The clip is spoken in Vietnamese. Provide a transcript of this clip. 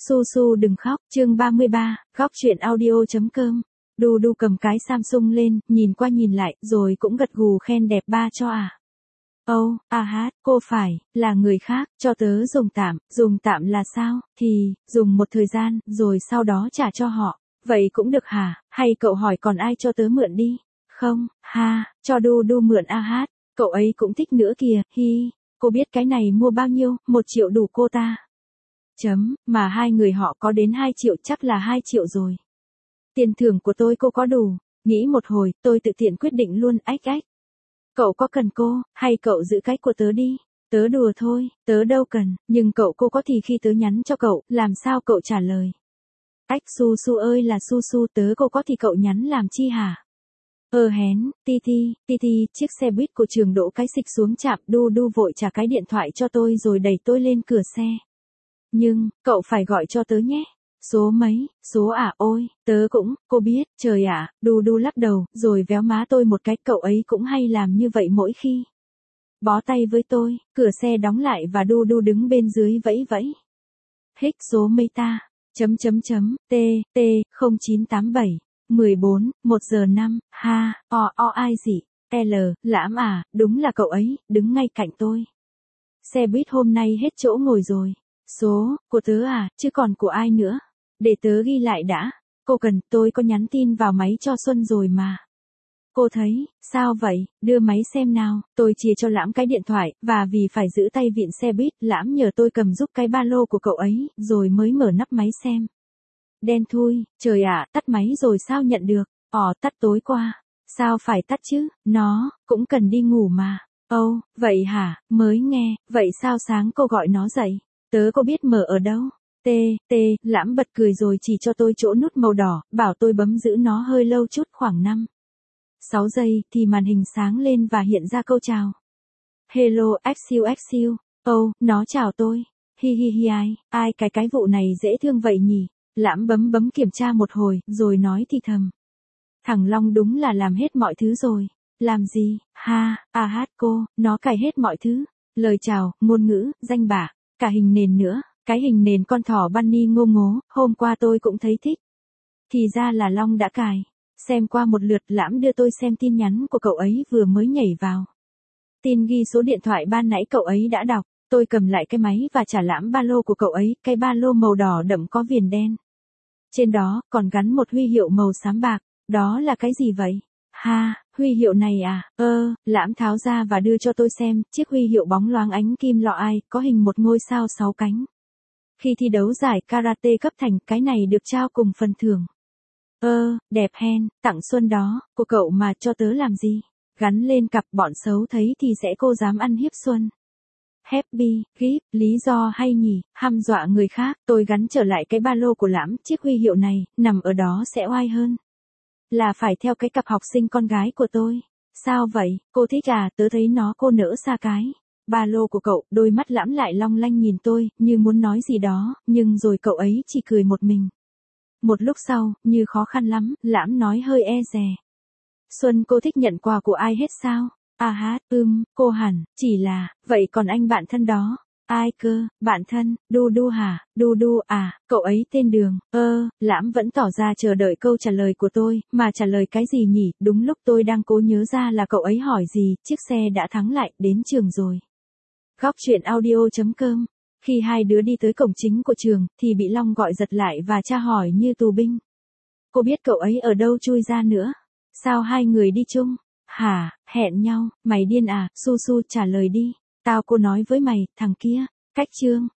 Su Su đừng khóc, chương 33, góc truyện audio.com. Đu Đu cầm cái Samsung lên, nhìn qua nhìn lại, rồi cũng gật gù khen đẹp ba cho à. Cô phải, là người khác, cho tớ dùng tạm là sao, thì, dùng một thời gian, rồi sau đó trả cho họ. Vậy cũng được hả, hay cậu hỏi còn ai cho tớ mượn đi? Không, cho Đu Đu mượn cậu ấy cũng thích nữa kìa, cô biết cái này mua bao nhiêu, 1 triệu đủ cô ta. Mà hai người họ có đến 2 triệu, chắc là 2 triệu rồi. Tiền thưởng của tôi cô có đủ, nghĩ một hồi, tôi tự tiện quyết định luôn, Cậu có cần cô, hay cậu giữ cái của tớ đi, tớ đùa thôi, tớ đâu cần, nhưng cô có thì khi tớ nhắn cho cậu, làm sao cậu trả lời? Su Su ơi là Su Su, tớ cô có thì cậu nhắn làm chi hả? Ti, chiếc xe buýt của trường đỗ cái xịch xuống trạm, Đu Đu vội trả cái điện thoại cho tôi rồi đẩy tôi lên cửa xe. Nhưng, cậu phải gọi cho tớ nhé. Số mấy, số ôi, tớ cũng, cô biết, trời ạ, Đu Đu lắc đầu, rồi véo má tôi một cái, cậu ấy cũng hay làm như vậy mỗi khi. Bó tay với tôi, cửa xe đóng lại và Đu Đu đứng bên dưới vẫy vẫy. Số mấy ta, T, 0987, 14, 1 giờ 5, ai gì, Lãm à, đúng là cậu ấy, đứng ngay cạnh tôi. Xe buýt hôm nay hết chỗ ngồi rồi. Số, của tớ à, chứ còn của ai nữa? Để tớ ghi lại đã. Cô cần, tôi có nhắn tin vào máy cho Xuân rồi mà. Cô thấy, sao vậy, đưa máy xem nào. Tôi chia cho Lãm cái điện thoại, và vì phải giữ tay vịn xe buýt, Lãm nhờ tôi cầm giúp cái ba lô của cậu ấy, rồi mới mở nắp máy xem. Đen thui, trời ạ, tắt máy rồi sao nhận được? Tắt tối qua. Sao phải tắt chứ, nó, cũng cần đi ngủ mà. Vậy hả, mới nghe, vậy sao sáng cô gọi nó dậy? Tớ có biết mở ở đâu? Lãm bật cười rồi chỉ cho tôi chỗ nút màu đỏ, bảo tôi bấm giữ nó hơi lâu chút, khoảng 5-6 giây, thì màn hình sáng lên và hiện ra câu chào. Hello, XU. Nó chào tôi. Ai cái vụ này dễ thương vậy nhỉ? Lãm bấm kiểm tra một hồi, rồi nói thì thầm. Thằng Long đúng là làm hết mọi thứ rồi. Làm gì? Cô, nó cài hết mọi thứ. Lời chào, ngôn ngữ, danh bạ, cả hình nền nữa. Cái hình nền con thỏ bunny ngô ngố, hôm qua tôi cũng thấy thích. Thì ra là Long đã cài. Xem qua một lượt, Lãm đưa tôi xem tin nhắn của cậu ấy vừa mới nhảy vào. Tin ghi số điện thoại ban nãy cậu ấy đã đọc. Tôi cầm lại cái máy và trả Lãm ba lô của cậu ấy, cái ba lô màu đỏ đậm có viền đen. Trên đó, còn gắn một huy hiệu màu xám bạc. Đó là cái gì vậy? Huy hiệu này à? Lãm tháo ra và đưa cho tôi xem, chiếc huy hiệu bóng loáng ánh kim loại, có hình một ngôi sao 6 cánh. Khi thi đấu giải karate cấp thành, cái này được trao cùng phần thưởng. Đẹp hen, tặng Xuân đó, của cậu mà cho tớ làm gì? Gắn lên cặp, bọn xấu thấy thì sẽ cô dám ăn hiếp Xuân. Happy, gift, lý do hay nhỉ, hăm dọa người khác, tôi gắn trở lại cái ba lô của Lãm, chiếc huy hiệu này, nằm ở đó sẽ oai hơn. Là phải theo cái cặp học sinh con gái của tôi. Sao vậy, cô thích à, tớ thấy nó cô nỡ xa cái. Ba lô của cậu, đôi mắt Lãm lại long lanh nhìn tôi, như muốn nói gì đó, nhưng rồi cậu ấy chỉ cười một mình. Một lúc sau, như khó khăn lắm, Lãm nói hơi e dè. Xuân cô thích nhận quà của ai hết sao? Cô hẳn, chỉ là, vậy còn anh bạn thân đó? Ai cơ, bạn thân, Đu Đu hả? Đu Đu à, cậu ấy tên Đường. Lãm vẫn tỏ ra chờ đợi câu trả lời của tôi, mà trả lời cái gì nhỉ? Đúng lúc tôi đang cố nhớ ra là cậu ấy hỏi gì, chiếc xe đã thắng lại, đến trường rồi. Góc truyện audio.com. Khi hai đứa đi tới cổng chính của trường, thì bị Long gọi giật lại và tra hỏi như tù binh. Cô biết cậu ấy ở đâu chui ra nữa? Sao hai người đi chung? Hẹn nhau, mày điên à? Su Su trả lời đi. Tao cô nói với mày, thằng kia. Cách chương.